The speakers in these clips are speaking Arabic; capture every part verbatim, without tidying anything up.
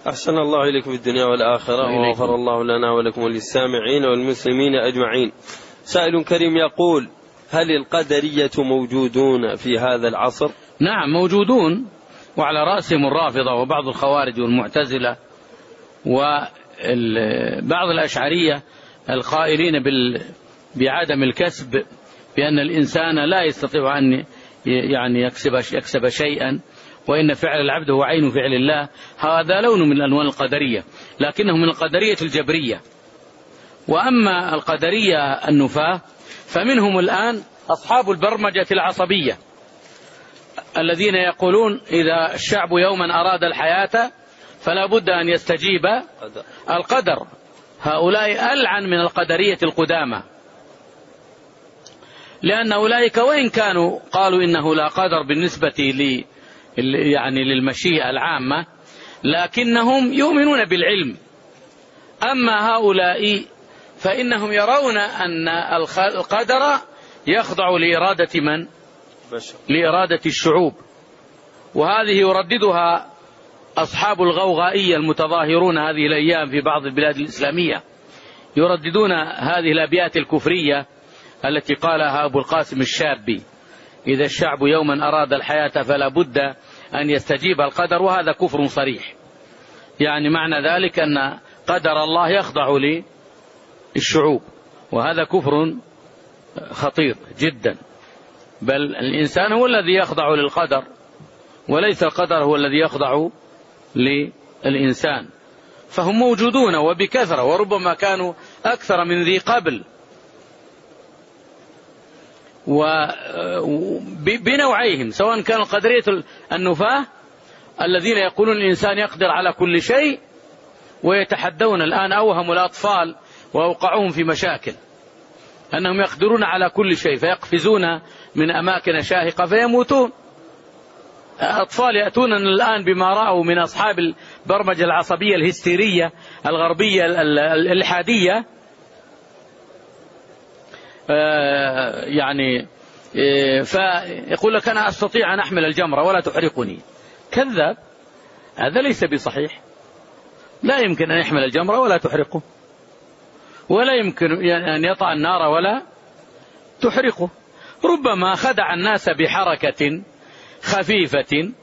أحسن الله إليكم في الدنيا والآخرة، وغفر الله لنا ولكم وللسامعين والمسلمين أجمعين. سائل كريم يقول: هل القدرية موجودون في هذا العصر؟ نعم موجودون، وعلى رأسهم الرافضة وبعض الخوارج والمعتزلة وبعض الأشعرية القائلين بعدم الكسب، بأن الإنسان لا يستطيع أن يعني يكسب, يكسب شيئا، وإن فعل العبد هو عين فعل الله. هذا لون من ألوان القدرية، لكنه من القدرية الجبرية. وأما القدرية النفاة فمنهم الآن أصحاب البرمجة العصبية الذين يقولون إذا الشعب يوما أراد الحياة فلا بد أن يستجيب القدر. هؤلاء ألعن من القدرية القدامى، لأن أولئك وإن كانوا قالوا إنه لا قدر بالنسبة لي يعني للمشيئة العامة، لكنهم يؤمنون بالعلم. أما هؤلاء فإنهم يرون أن القدر يخضع لإرادة من؟ لإرادة الشعوب. وهذه يرددها أصحاب الغوغائية المتظاهرون هذه الأيام في بعض البلاد الإسلامية، يرددون هذه الأبيات الكفرية التي قالها أبو القاسم الشابي: إذا الشعب يوما أراد الحياة فلا بد أن يستجيب القدر. وهذا كفر صريح، يعني معنى ذلك أن قدر الله يخضع للشعوب، وهذا كفر خطير جدا. بل الإنسان هو الذي يخضع للقدر، وليس القدر هو الذي يخضع للإنسان. فهم موجودون وبكثرة، وربما كانوا أكثر من ذي قبل، وبنوعيهم، سواء كان القدرية النفاة الذين يقولون الإنسان يقدر على كل شيء، ويتحدون الآن أوهم الأطفال وأوقعوهم في مشاكل أنهم يقدرون على كل شيء، فيقفزون من أماكن شاهقة فيموتون. أطفال يأتون الآن بما رأوا من أصحاب البرمجة العصبية الهستيرية الغربية الإلحادية، يعني فيقول لك أنا أستطيع أن أحمل الجمرة ولا تحرقني. كذاب، هذا ليس بصحيح. لا يمكن أن يحمل الجمرة ولا تحرقه، ولا يمكن أن يطأ النار ولا تحرقه. ربما خدع الناس بحركة خفيفة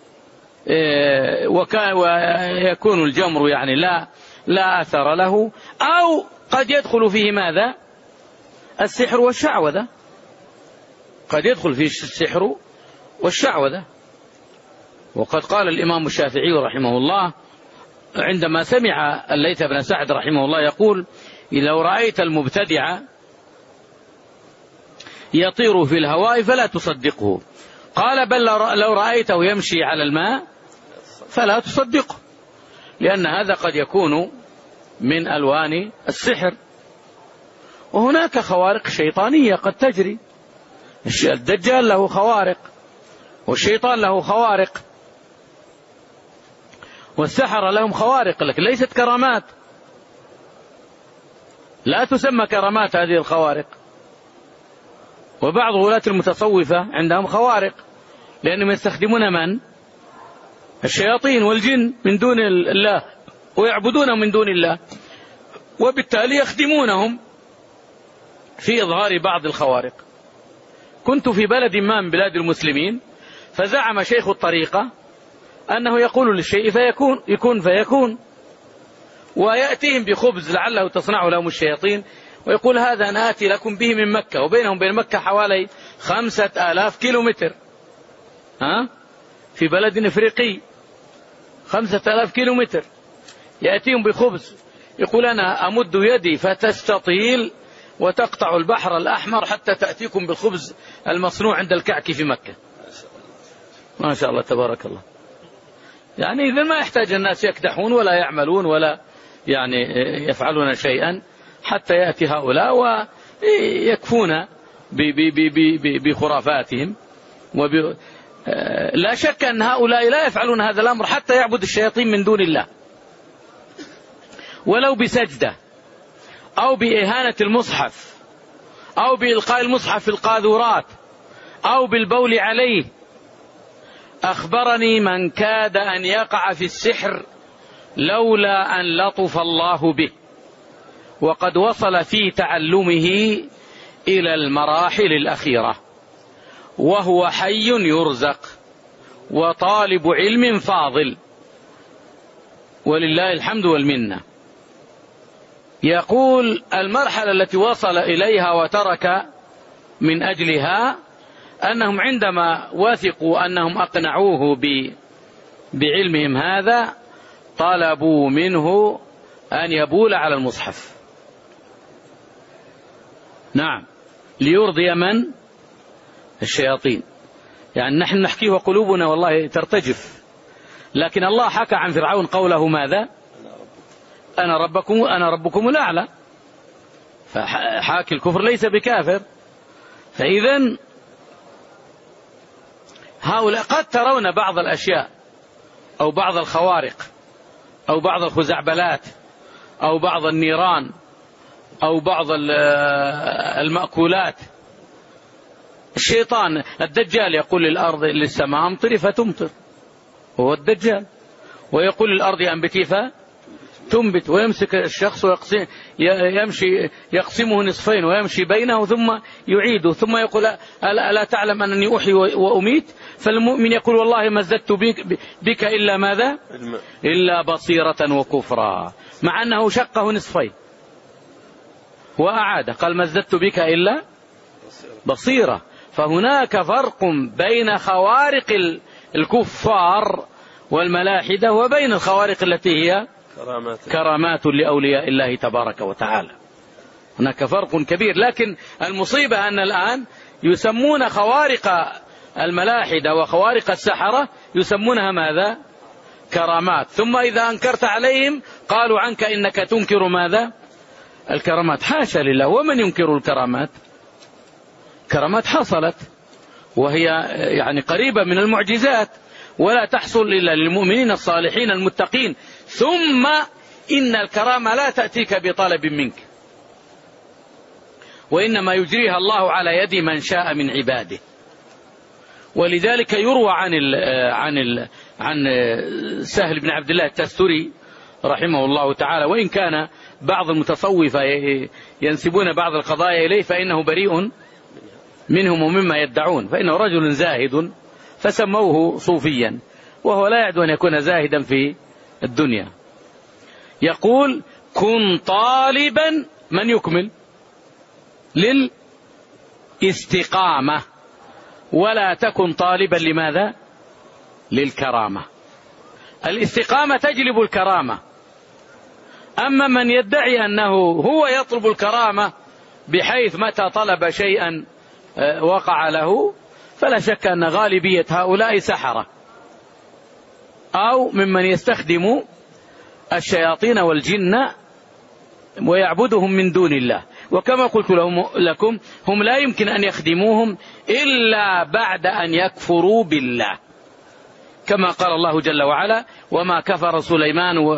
ويكون الجمر يعني لا لا أثر له، أو قد يدخل فيه ماذا؟ السحر والشعوذة، قد يدخل فيه السحر والشعوذة. وقد قال الإمام الشافعي رحمه الله عندما سمع الليث بن سعد رحمه الله يقول: لو رأيت المبتدع يطير في الهواء فلا تصدقه. قال: بل لو رأيته يمشي على الماء فلا تصدقه، لأن هذا قد يكون من ألوان السحر. وهناك خوارق شيطانية قد تجري، الدجال له خوارق، والشيطان له خوارق، والسحرة لهم خوارق، لكن ليست كرامات، لا تسمى كرامات هذه الخوارق. وبعض ولاة المتصوفة عندهم خوارق، لأنهم يستخدمون من؟ الشياطين والجن من دون الله، ويعبدونهم من دون الله، وبالتالي يخدمونهم في إظهار بعض الخوارق. كنت في بلد ما من بلاد المسلمين، فزعم شيخ الطريقة أنه يقول للشيء فيكون، يكون فيكون، ويأتيهم بخبز لعله تصنع لهم الشياطين، ويقول: هذا أنا آتي لكم به من مكة، وبينهم بين مكة حوالي خمسة آلاف كيلو متر، ها؟ في بلد إفريقي خمسة آلاف كيلو متر، يأتيهم بخبز، يقول: أنا أمد يدي فتستطيل وتقطع البحر الأحمر حتى تأتيكم بالخبز المصنوع عند الكعك في مكة. ما شاء الله تبارك الله. يعني إذا ما يحتاج الناس يكدحون ولا يعملون ولا يعني يفعلون شيئا حتى يأتي هؤلاء ويكفون بخرافاتهم. وب... لا شك أن هؤلاء لا يفعلون هذا الأمر حتى يعبد الشياطين من دون الله، ولو بسجدة أو بإهانة المصحف أو بإلقاء المصحف في القاذورات أو بالبول عليه. أخبرني من كاد أن يقع في السحر لولا أن لطف الله به وقد وصل في تعلمه إلى المراحل الأخيرة وهو حي يرزق وطالب علم فاضل ولله الحمد والمنة. يقول المرحلة التي وصل إليها وترك من أجلها أنهم عندما وثقوا أنهم أقنعوه بعلمهم هذا طلبوا منه أن يبول على المصحف. نعم، ليرضي من؟ الشياطين. يعني نحن نحكيه وقلوبنا والله ترتجف، لكن الله حكى عن فرعون قوله ماذا؟ أنا ربكم أنا ربكم الأعلى. فحاكي الكفر ليس بكافر. فإذا هؤلاء قد ترون بعض الأشياء أو بعض الخوارق أو بعض الخزعبلات أو بعض النيران أو بعض المأكولات. الشيطان الدجال يقول للأرض للسماء امطري فتمطر، هو الدجال، ويقول للأرض أنبتي فتنبت، ويمسك الشخص ويقسم يمشي يقسمه نصفين ويمشي بينه ثم يعيده ثم يقول ألا تعلم أنني أحيي وأميت؟ فالمؤمن يقول والله ما ازددت بك, بك إلا ماذا؟ إلا بصيرة وكفرا، مع أنه شقه نصفين وأعاد قال ما ازددت بك إلا بصيرة. فهناك فرق بين خوارق الكفار والملاحدة وبين الخوارق التي هي كرامات, كرامات لأولياء الله تبارك وتعالى. هناك فرق كبير. لكن المصيبة أن الآن يسمون خوارق الملاحدة وخوارق السحرة يسمونها ماذا؟ كرامات. ثم إذا أنكرت عليهم قالوا عنك إنك تنكر ماذا؟ الكرامات. حاشا لله، ومن ينكر الكرامات؟ كرامات حصلت وهي يعني قريبة من المعجزات، ولا تحصل إلا للمؤمنين الصالحين المتقين. ثم إن الكرامة لا تأتيك بطلب منك، وإنما يجريها الله على يد من شاء من عباده. ولذلك يروى عن ال عن ال عن سهل بن عبد الله التستري رحمه الله تعالى، وإن كان بعض المتصوفة ينسبون بعض القضايا إليه فإنه بريء منهم ومما يدعون، فإنه رجل زاهد فسموه صوفيا، وهو لا يعد أن يكون زاهدا في الدنيا. يقول كن طالبا، من يكمل؟ للاستقامة، ولا تكن طالبا لماذا؟ للكرامة. الاستقامة تجلب الكرامة. أما من يدعي أنه هو يطلب الكرامة بحيث متى طلب شيئا وقع له، فلا شك أن غالبية هؤلاء سحرة أو ممن يستخدم الشياطين والجن ويعبدهم من دون الله. وكما قلت لكم هم لا يمكن أن يخدموهم إلا بعد أن يكفروا بالله، كما قال الله جل وعلا وما كفر سليمان و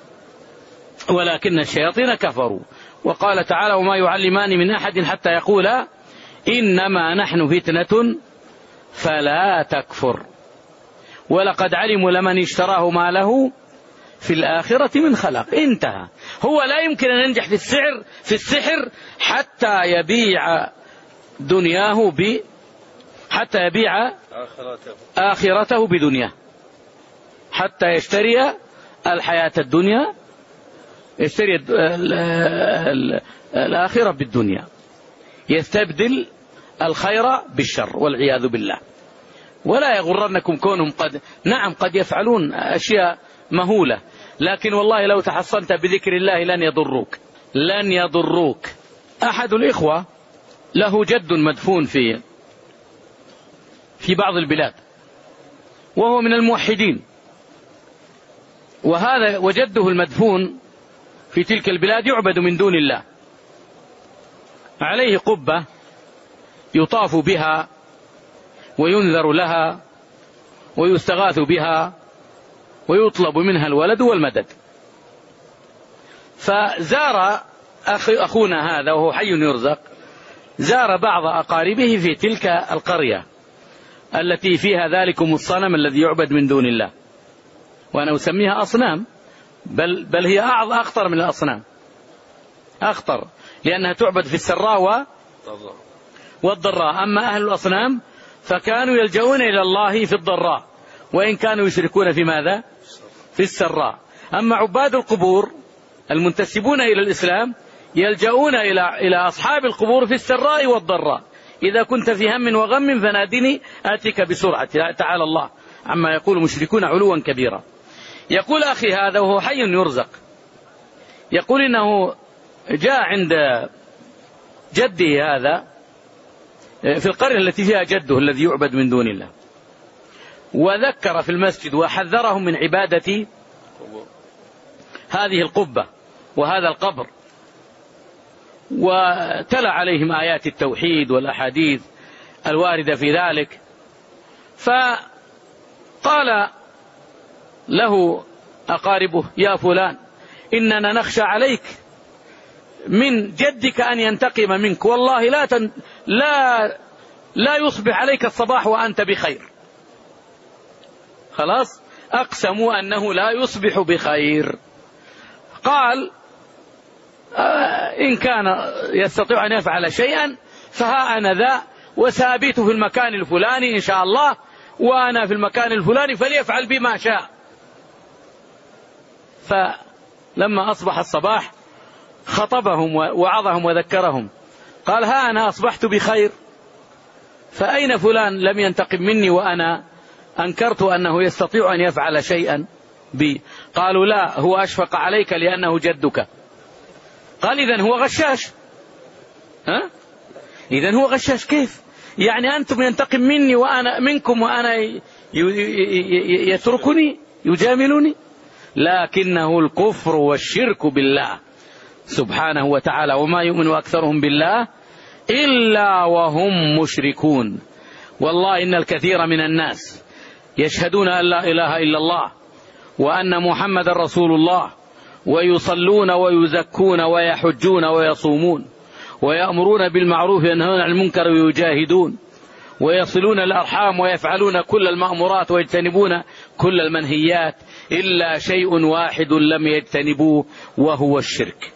ولكن الشياطين كفروا. وقال تعالى وما يعلمان من أحد حتى يقولا إنما نحن فتنة فلا تكفر ولقد علموا لمن اشتراه ما له في الآخرة من خلاق. انتهى. هو لا يمكن أن ينجح في السحر في السحر حتى يبيع دنياه ب حتى يبيع آخرته بدنياه، حتى يشتري الحياة الدنيا، يشتري الآخرة بالدنيا، يستبدل الخير بالشر والعياذ بالله. ولا يغرنكم كونهم قد نعم قد يفعلون أشياء مهولة، لكن والله لو تحصنت بذكر الله لن يضروك لن يضروك. أحد الإخوة له جد مدفون في في بعض البلاد وهو من الموحدين، وهذا وجده المدفون في تلك البلاد يعبد من دون الله، عليه قبة يطاف بها وينذر لها ويستغاث بها ويطلب منها الولد والمدد. فزار أخونا هذا وهو حي يرزق، زار بعض أقاربه في تلك القرية التي فيها ذلكم الصنم الذي يعبد من دون الله، وأنا أسميها أصنام بل, بل هي أخطر من الأصنام، أخطر، لأنها تعبد في السراء والضراء. أما أهل الأصنام فكانوا يلجؤون إلى الله في الضراء، وإن كانوا يشركون في ماذا؟ في السراء. أما عباد القبور المنتسبون إلى الإسلام يلجؤون إلى إلى أصحاب القبور في السراء والضراء. إذا كنت في هم وغم فنادني آتيك بسرعة. تعالى الله عما يقول مشركون علوا كبيرا. يقول أخي هذا وهو حي يرزق، يقول إنه جاء عند جده هذا في القرية التي فيها جده الذي يعبد من دون الله، وذكر في المسجد وحذرهم من عبادة هذه القبة وهذا القبر، وتلا عليهم آيات التوحيد والأحاديث الواردة في ذلك. فقال له أقاربه: يا فلان، إننا نخشى عليك من جدك أن ينتقم منك، والله لا تن لا لا يصبح عليك الصباح وأنت بخير. خلاص أقسموا أنه لا يصبح بخير. قال: آه إن كان يستطيع أن يفعل شيئا فها أنا ذا، وسابيت في المكان الفلاني إن شاء الله، وأنا في المكان الفلاني فليفعل بما شاء. فلما أصبح الصباح خطبهم ووعظهم وذكرهم، قال: ها أنا أصبحت بخير، فأين فلان لم ينتقم مني وأنا أنكرت أنه يستطيع أن يفعل شيئا بي؟ قالوا: لا، هو أشفق عليك لأنه جدك. قال: إذن هو غشاش. ها؟ إذن هو غشاش. كيف يعني أنتم ينتقم مني وأنا منكم وأنا يتركني يجاملني؟ لكنه الكفر والشرك بالله سبحانه وتعالى، وما يؤمن أكثرهم بالله إلا وهم مشركون. والله إن الكثير من الناس يشهدون أن لا إله إلا الله وأن محمد رسول الله، ويصلون ويزكون ويحجون ويصومون ويأمرون بالمعروف وينهون عن المنكر ويجاهدون ويصلون الأرحام ويفعلون كل المأمورات ويجتنبون كل المنهيات، إلا شيء واحد لم يجتنبوه وهو الشرك.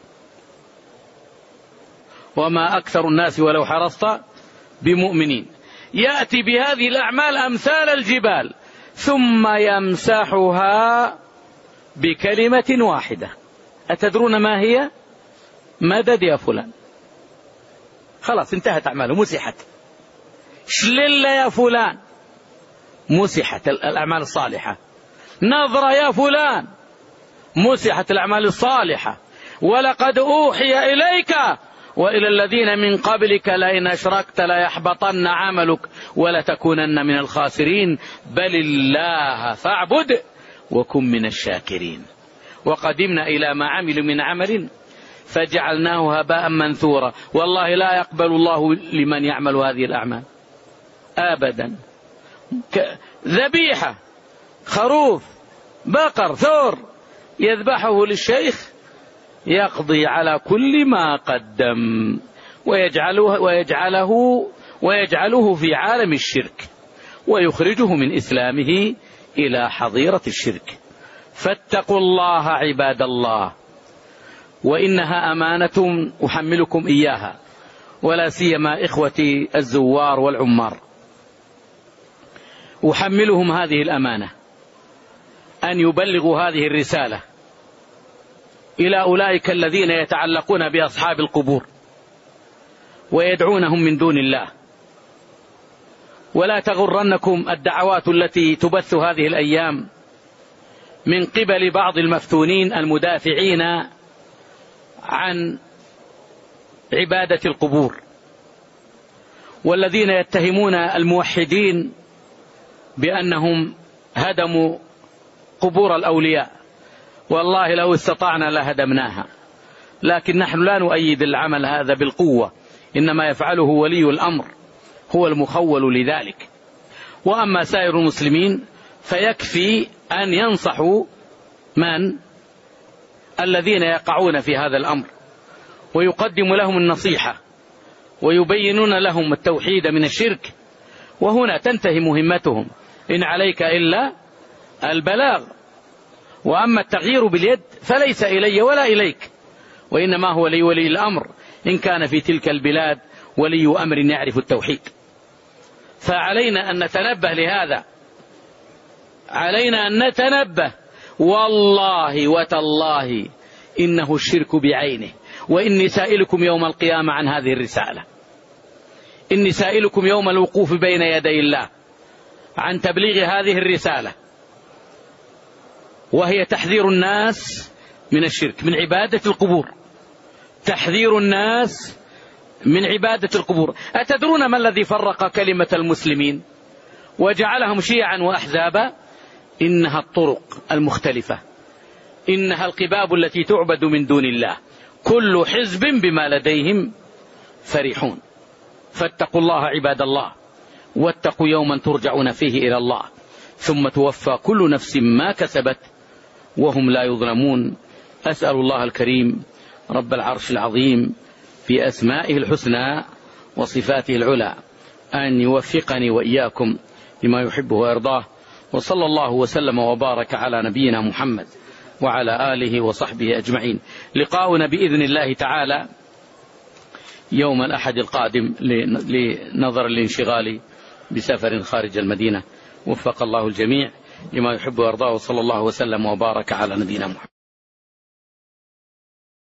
وما أكثر الناس ولو حرصت بمؤمنين. يأتي بهذه الأعمال أمثال الجبال ثم يمسحها بكلمة واحدة. أتدرون ما هي؟ مدد يا فلان. خلاص انتهت أعماله، مسحت. شلل يا فلان، مسحت الأعمال الصالحة. نظرة يا فلان، مسحت الأعمال الصالحة. ولقد أوحي إليك وإلى الذين من قبلك لئن أشركت ليحبطن عملك ولتكونن من الخاسرين بل الله فاعبد وكن من الشاكرين. وقدمنا إلى ما عملوا من عمل فجعلناه هباء منثورا. والله لا يقبل الله لمن يعمل هذه الأعمال أبدا. ذبيحة، خروف، بقر، ثور، يذبحه للشيخ يقضي على كل ما قدم ويجعله, ويجعله, ويجعله في عالم الشرك ويخرجه من إسلامه إلى حظيرة الشرك. فاتقوا الله عباد الله، وإنها أمانة أحملكم إياها، ولا سيما إخوتي الزوار والعمار، أحملهم هذه الأمانة أن يبلغوا هذه الرسالة إلى أولئك الذين يتعلقون بأصحاب القبور ويدعونهم من دون الله. ولا تغرنكم الدعوات التي تبث هذه الأيام من قبل بعض المفتونين المدافعين عن عبادة القبور، والذين يتهمون الموحدين بأنهم هدموا قبور الأولياء. والله لو استطعنا لهدمناها، لكن نحن لا نؤيد العمل هذا بالقوة، إنما يفعله ولي الأمر، هو المخول لذلك. وأما سائر المسلمين فيكفي أن ينصحوا من الذين يقعون في هذا الأمر ويقدم لهم النصيحة ويبينون لهم التوحيد من الشرك، وهنا تنتهي مهمتهم. إن عليك إلا البلاغ. وأما التغيير باليد فليس إلي ولا إليك، وإنما هو لي ولي الأمر إن كان في تلك البلاد ولي أمر يعرف التوحيد. فعلينا أن نتنبه لهذا، علينا أن نتنبه. والله وتالله إنه الشرك بعينه. وإني سائلكم يوم القيامة عن هذه الرسالة، إني سائلكم يوم الوقوف بين يدي الله عن تبليغ هذه الرسالة، وهي تحذير الناس من الشرك، من عبادة القبور، تحذير الناس من عبادة القبور. أتدرون ما الذي فرق كلمة المسلمين وجعلهم شيعا وأحزابا؟ إنها الطرق المختلفة، إنها القباب التي تعبد من دون الله، كل حزب بما لديهم فرحون. فاتقوا الله عباد الله، واتقوا يوما ترجعون فيه إلى الله، ثم توفى كل نفس ما كسبت وهم لا يظلمون. أسأل الله الكريم رب العرش العظيم في أسمائه الحسنى وصفاته العلى أن يوفقني وإياكم لما يحبه ويرضاه، وصلى الله وسلم وبارك على نبينا محمد وعلى آله وصحبه أجمعين. لقاؤنا بإذن الله تعالى يوم الأحد القادم لنظر الانشغال بسفر خارج المدينة. وفق الله الجميع لما يحب ويرضاه، وصلى الله وسلم وبارك على نبينا محمد.